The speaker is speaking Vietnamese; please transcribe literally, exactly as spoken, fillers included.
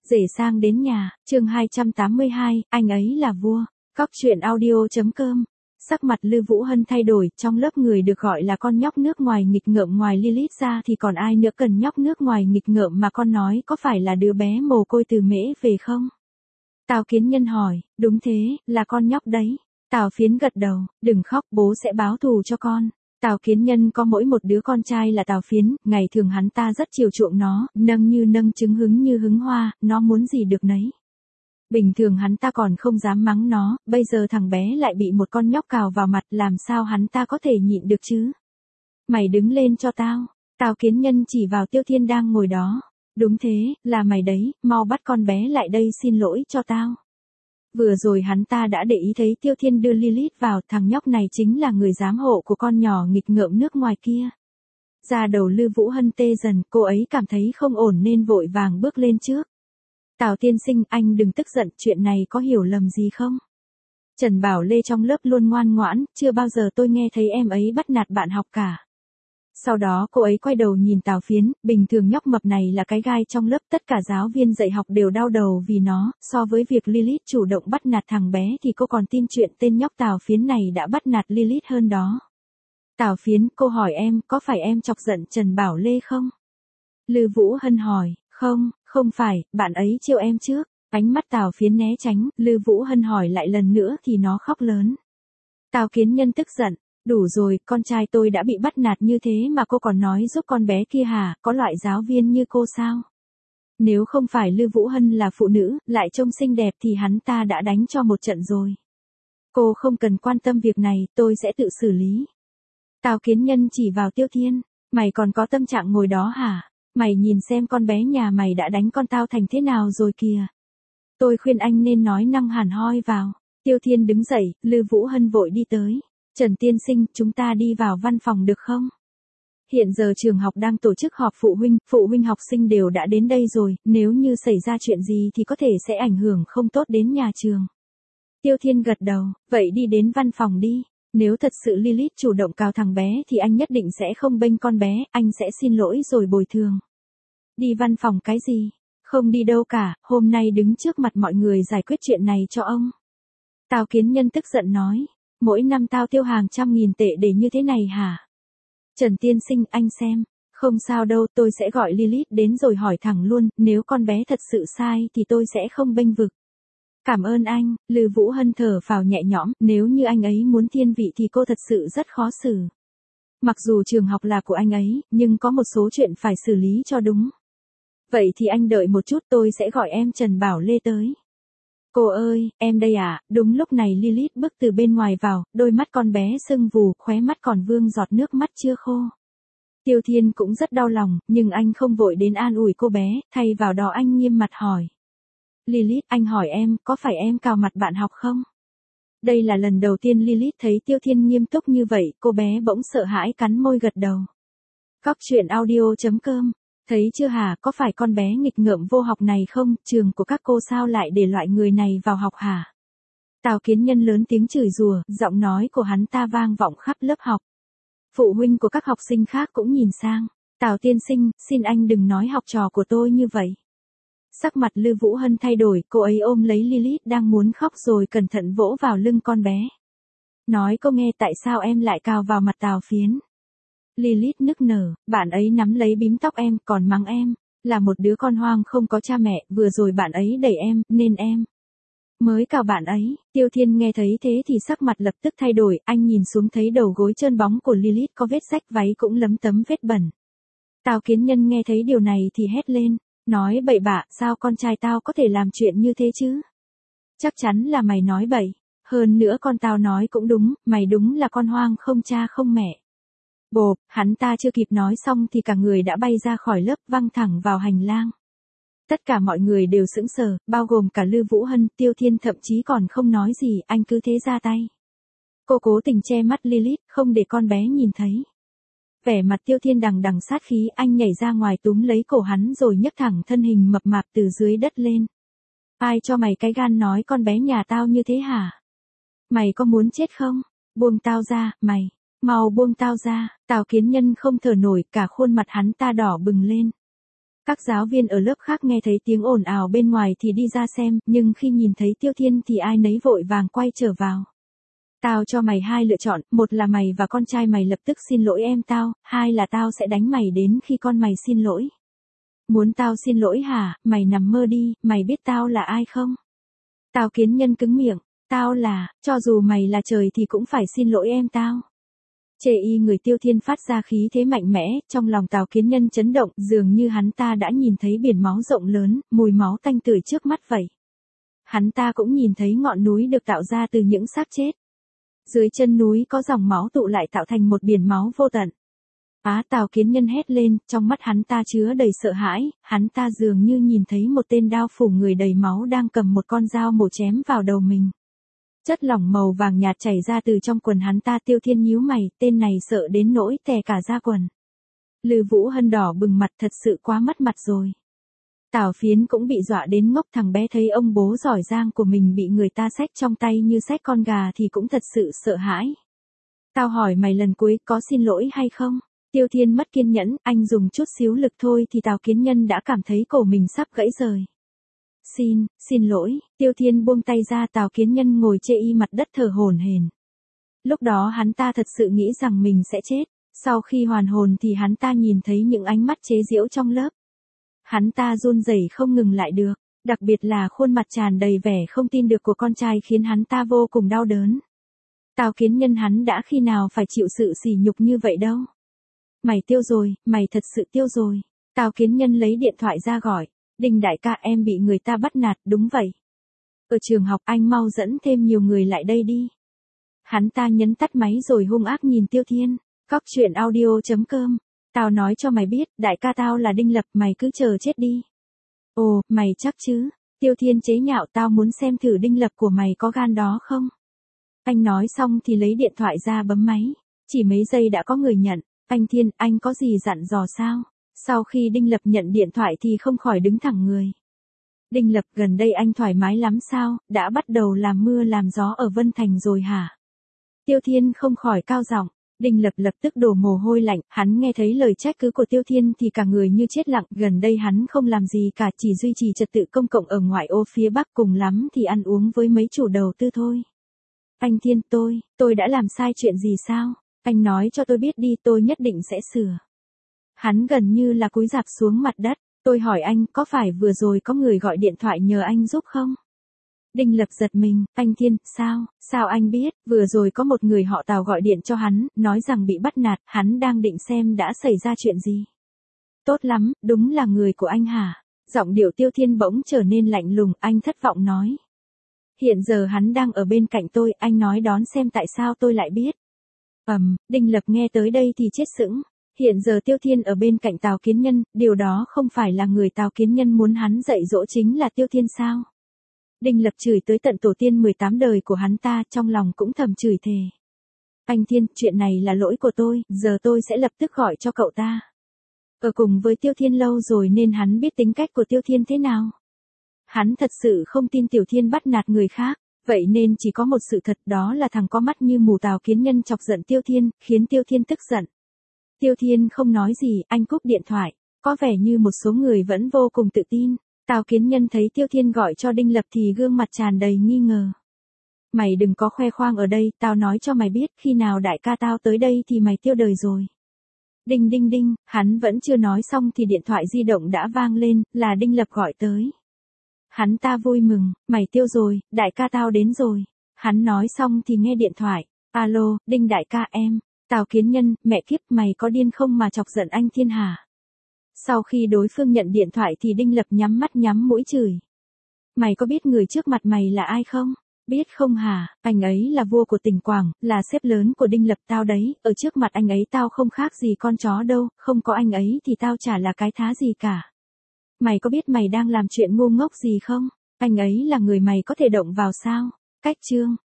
Rể sang đến nhà, chương hai trăm tám mươi hai, anh ấy là vua. Cóc truyện audio.com. Sắc mặt Lư Vũ Hân thay đổi, trong lớp người được gọi là con nhóc nước ngoài nghịch ngợm ngoài Lilith ra thì còn ai nữa cần nhóc nước ngoài nghịch ngợm mà con nói có phải là đứa bé mồ côi từ Mễ về không? Tào Kiến Nhân hỏi, đúng thế, là con nhóc đấy. Tào Phiến gật đầu, đừng khóc, bố sẽ báo thù cho con. Tào Kiến Nhân có mỗi một đứa con trai là Tào Phiến, ngày thường hắn ta rất chiều chuộng nó, nâng như nâng trứng hứng như hứng hoa, nó muốn gì được nấy. Bình thường hắn ta còn không dám mắng nó, bây giờ thằng bé lại bị một con nhóc cào vào mặt, làm sao hắn ta có thể nhịn được chứ? Mày đứng lên cho tao. Tào Kiến Nhân chỉ vào Tiêu Thiên đang ngồi đó. Đúng thế, là mày đấy, mau bắt con bé lại đây xin lỗi cho tao. Vừa rồi hắn ta đã để ý thấy Tiêu Thiên đưa Lilith vào, thằng nhóc này chính là người giám hộ của con nhỏ nghịch ngợm nước ngoài kia. Da đầu Lư Vũ Hân tê dần, cô ấy cảm thấy không ổn nên vội vàng bước lên trước. Tào tiên sinh, anh đừng tức giận, chuyện này có hiểu lầm gì không? Trần Bảo Lê trong lớp luôn ngoan ngoãn, chưa bao giờ tôi nghe thấy em ấy bắt nạt bạn học cả. Sau đó cô ấy quay đầu nhìn Tào Phiến, bình thường nhóc mập này là cái gai trong lớp, tất cả giáo viên dạy học đều đau đầu vì nó, so với việc Lilith chủ động bắt nạt thằng bé thì cô còn tin chuyện tên nhóc Tào Phiến này đã bắt nạt Lilith hơn đó. Tào Phiến, cô hỏi em, có phải em chọc giận Trần Bảo Lê không? Lư Vũ Hân hỏi, không, không phải, bạn ấy trêu em trước. Ánh mắt Tào Phiến né tránh, Lư Vũ Hân hỏi lại lần nữa thì nó khóc lớn. Tào Kiến Nhân tức giận. Đủ rồi, con trai tôi đã bị bắt nạt như thế mà cô còn nói giúp con bé kia hả, có loại giáo viên như cô sao? Nếu không phải Lư Vũ Hân là phụ nữ, lại trông xinh đẹp thì hắn ta đã đánh cho một trận rồi. Cô không cần quan tâm việc này, tôi sẽ tự xử lý. Tào Kiến Nhân chỉ vào Tiêu Thiên, mày còn có tâm trạng ngồi đó hả? Mày nhìn xem con bé nhà mày đã đánh con tao thành thế nào rồi kìa. Tôi khuyên anh nên nói năng hẳn hoi vào. Tiêu Thiên đứng dậy, Lư Vũ Hân vội đi tới. Trần tiên sinh, chúng ta đi vào văn phòng được không? Hiện giờ trường học đang tổ chức họp phụ huynh, phụ huynh học sinh đều đã đến đây rồi, nếu như xảy ra chuyện gì thì có thể sẽ ảnh hưởng không tốt đến nhà trường. Tiêu Thiên gật đầu, vậy đi đến văn phòng đi. Nếu thật sự Lilith chủ động cào thằng bé thì anh nhất định sẽ không bênh con bé, anh sẽ xin lỗi rồi bồi thường. Đi văn phòng cái gì? Không đi đâu cả, hôm nay đứng trước mặt mọi người giải quyết chuyện này cho ông. Tào Kiến Nhân tức giận nói. Mỗi năm tao tiêu hàng trăm nghìn tệ để như thế này hả? Trần tiên sinh, anh xem. Không sao đâu, tôi sẽ gọi Lilith đến rồi hỏi thẳng luôn, nếu con bé thật sự sai thì tôi sẽ không bênh vực. Cảm ơn anh, Lư Vũ Hân thở phào nhẹ nhõm, nếu như anh ấy muốn thiên vị thì cô thật sự rất khó xử. Mặc dù trường học là của anh ấy, nhưng có một số chuyện phải xử lý cho đúng. Vậy thì anh đợi một chút, tôi sẽ gọi em Trần Bảo Lê tới. Cô ơi, em đây à, đúng lúc này Lilith bước từ bên ngoài vào, đôi mắt con bé sưng vù, khóe mắt còn vương giọt nước mắt chưa khô. Tiêu Thiên cũng rất đau lòng, nhưng anh không vội đến an ủi cô bé, thay vào đó anh nghiêm mặt hỏi. Lilith, anh hỏi em, có phải em cào mặt bạn học không? Đây là lần đầu tiên Lilith thấy Tiêu Thiên nghiêm túc như vậy, cô bé bỗng sợ hãi cắn môi gật đầu. Cóc truyện audio.com. Thấy chưa hả, có phải con bé nghịch ngợm vô học này không, trường của các cô sao lại để loại người này vào học hả? Tào Kiến Nhân lớn tiếng chửi rủa, giọng nói của hắn ta vang vọng khắp lớp học. Phụ huynh của các học sinh khác cũng nhìn sang. Tào tiên sinh, xin anh đừng nói học trò của tôi như vậy. Sắc mặt Lư Vũ Hân thay đổi, cô ấy ôm lấy Lilith đang muốn khóc rồi cẩn thận vỗ vào lưng con bé. Nói cô nghe tại sao em lại cào vào mặt Tào Phiến. Lilith nức nở, bạn ấy nắm lấy bím tóc em, còn mắng em, là một đứa con hoang không có cha mẹ, vừa rồi bạn ấy đẩy em, nên em mới cào bạn ấy. Tiêu Thiên nghe thấy thế thì sắc mặt lập tức thay đổi, anh nhìn xuống thấy đầu gối trơn bóng của Lilith có vết rách, váy cũng lấm tấm vết bẩn. Tào Kiến Nhân nghe thấy điều này thì hét lên, nói bậy bạ, sao con trai tao có thể làm chuyện như thế chứ? Chắc chắn là mày nói bậy, hơn nữa con tao nói cũng đúng, mày đúng là con hoang không cha không mẹ. Bộp, hắn ta chưa kịp nói xong thì cả người đã bay ra khỏi lớp văng thẳng vào hành lang. Tất cả mọi người đều sững sờ, bao gồm cả Lư Vũ Hân, Tiêu Thiên thậm chí còn không nói gì, anh cứ thế ra tay. Cô cố tình che mắt Lilith, không để con bé nhìn thấy. Vẻ mặt Tiêu Thiên đằng đằng sát khí, anh nhảy ra ngoài túm lấy cổ hắn rồi nhấc thẳng thân hình mập mạp từ dưới đất lên. Ai cho mày cái gan nói con bé nhà tao như thế hả? Mày có muốn chết không? Buông tao ra, mày. Mau buông tao ra. Tào Kiến Nhân không thở nổi, cả khuôn mặt hắn ta đỏ bừng lên. Các giáo viên ở lớp khác nghe thấy tiếng ồn ào bên ngoài thì đi ra xem, nhưng khi nhìn thấy Tiêu Thiên thì ai nấy vội vàng quay trở vào. Tao cho mày hai lựa chọn, một là mày và con trai mày lập tức xin lỗi em tao, hai là tao sẽ đánh mày đến khi con mày xin lỗi. Muốn tao xin lỗi hả, mày nằm mơ đi, mày biết tao là ai không? Tào Kiến Nhân cứng miệng, tao là, cho dù mày là trời thì cũng phải xin lỗi em tao. Chê y người Tiêu Thiên phát ra khí thế mạnh mẽ, trong lòng Tào Kiến Nhân chấn động, dường như hắn ta đã nhìn thấy biển máu rộng lớn, mùi máu tanh tưởi trước mắt vậy. Hắn ta cũng nhìn thấy ngọn núi được tạo ra từ những xác chết. Dưới chân núi có dòng máu tụ lại tạo thành một biển máu vô tận. Á, Tào Kiến Nhân hét lên, trong mắt hắn ta chứa đầy sợ hãi, hắn ta dường như nhìn thấy một tên đao phủ người đầy máu đang cầm một con dao mổ chém vào đầu mình. Chất lỏng màu vàng nhạt chảy ra từ trong quần hắn ta. Tiêu Thiên nhíu mày, tên này sợ đến nỗi tè cả da quần. Lư Vũ Hân đỏ bừng mặt, thật sự quá mất mặt rồi. Tào Phiến cũng bị dọa đến ngốc, thằng bé thấy ông bố giỏi giang của mình bị người ta xách trong tay như xách con gà thì cũng thật sự sợ hãi. Tao hỏi mày lần cuối có xin lỗi hay không? Tiêu Thiên mất kiên nhẫn, anh dùng chút xíu lực thôi thì Tào Kiến Nhân đã cảm thấy cổ mình sắp gãy rời. Xin, xin lỗi, Tiêu Thiên buông tay ra. Tào Kiến Nhân ngồi chê y mặt đất thở hổn hển. Lúc đó hắn ta thật sự nghĩ rằng mình sẽ chết, sau khi hoàn hồn thì hắn ta nhìn thấy những ánh mắt chế giễu trong lớp. Hắn ta run rẩy không ngừng lại được, đặc biệt là khuôn mặt tràn đầy vẻ không tin được của con trai khiến hắn ta vô cùng đau đớn. Tào Kiến Nhân hắn đã khi nào phải chịu sự sỉ nhục như vậy đâu. Mày tiêu rồi, mày thật sự tiêu rồi. Tào Kiến Nhân lấy điện thoại ra gọi. Đinh đại ca, em bị người ta bắt nạt, đúng vậy. Ở trường học, anh mau dẫn thêm nhiều người lại đây đi. Hắn ta nhấn tắt máy rồi hung ác nhìn Tiêu Thiên. Cóc truyện audio chấm com. Tao nói cho mày biết, đại ca tao là Đinh Lập, mày cứ chờ chết đi. Ồ, mày chắc chứ? Tiêu Thiên chế nhạo, tao muốn xem thử Đinh Lập của mày có gan đó không? Anh nói xong thì lấy điện thoại ra bấm máy. Chỉ mấy giây đã có người nhận. Anh Thiên, anh có gì dặn dò sao? Sau khi Đinh Lập nhận điện thoại thì không khỏi đứng thẳng người. Đinh Lập, gần đây anh thoải mái lắm sao, đã bắt đầu làm mưa làm gió ở Vân Thành rồi hả? Tiêu Thiên không khỏi cao giọng. Đinh Lập lập tức đổ mồ hôi lạnh, hắn nghe thấy lời trách cứ của Tiêu Thiên thì cả người như chết lặng, gần đây hắn không làm gì cả, chỉ duy trì trật tự công cộng ở ngoại ô phía Bắc, cùng lắm thì ăn uống với mấy chủ đầu tư thôi. Anh Thiên, tôi, tôi đã làm sai chuyện gì sao? Anh nói cho tôi biết đi, tôi nhất định sẽ sửa. Hắn gần như là cúi rạp xuống mặt đất. Tôi hỏi anh, có phải vừa rồi có người gọi điện thoại nhờ anh giúp không? Đinh Lập giật mình, anh Thiên, sao, sao anh biết? Vừa rồi có một người họ Tào gọi điện cho hắn, nói rằng bị bắt nạt, hắn đang định xem đã xảy ra chuyện gì. Tốt lắm, đúng là người của anh hả? Giọng điệu Tiêu Thiên bỗng trở nên lạnh lùng, anh thất vọng nói. Hiện giờ hắn đang ở bên cạnh tôi, anh nói đón xem tại sao tôi lại biết. Ầm, um, Đinh Lập nghe tới đây thì chết sững. Hiện giờ Tiêu Thiên ở bên cạnh Tào Kiến Nhân, điều đó không phải là người Tào Kiến Nhân muốn hắn dạy dỗ chính là Tiêu Thiên sao? Đinh Lập chửi tới tận tổ tiên mười tám đời của hắn ta, trong lòng cũng thầm chửi thề. Anh Thiên, chuyện này là lỗi của tôi, giờ tôi sẽ lập tức gọi cho cậu ta. Ở cùng với Tiêu Thiên lâu rồi nên hắn biết tính cách của Tiêu Thiên thế nào. Hắn thật sự không tin Tiểu Thiên bắt nạt người khác, vậy nên chỉ có một sự thật, đó là thằng có mắt như mù Tào Kiến Nhân chọc giận Tiêu Thiên, khiến Tiêu Thiên tức giận. Tiêu Thiên không nói gì, anh cúp điện thoại, có vẻ như một số người vẫn vô cùng tự tin. Tào Kiến Nhân thấy Tiêu Thiên gọi cho Đinh Lập thì gương mặt tràn đầy nghi ngờ. Mày đừng có khoe khoang ở đây, tao nói cho mày biết, khi nào đại ca tao tới đây thì mày tiêu đời rồi. Đinh đinh đinh, hắn vẫn chưa nói xong thì điện thoại di động đã vang lên, là Đinh Lập gọi tới. Hắn ta vui mừng, mày tiêu rồi, đại ca tao đến rồi. Hắn nói xong thì nghe điện thoại, alo, Đinh đại ca em. Tào Kiến Nhân, mẹ kiếp, mày có điên không mà chọc giận anh Thiên hả? Sau khi đối phương nhận điện thoại thì Đinh Lập nhắm mắt nhắm mũi chửi. Mày có biết người trước mặt mày là ai không? Biết không hả? Anh ấy là vua của tỉnh Quảng, là sếp lớn của Đinh Lập tao đấy, ở trước mặt anh ấy tao không khác gì con chó đâu, không có anh ấy thì tao chả là cái thá gì cả. Mày có biết mày đang làm chuyện ngu ngốc gì không? Anh ấy là người mày có thể động vào sao? Cách chương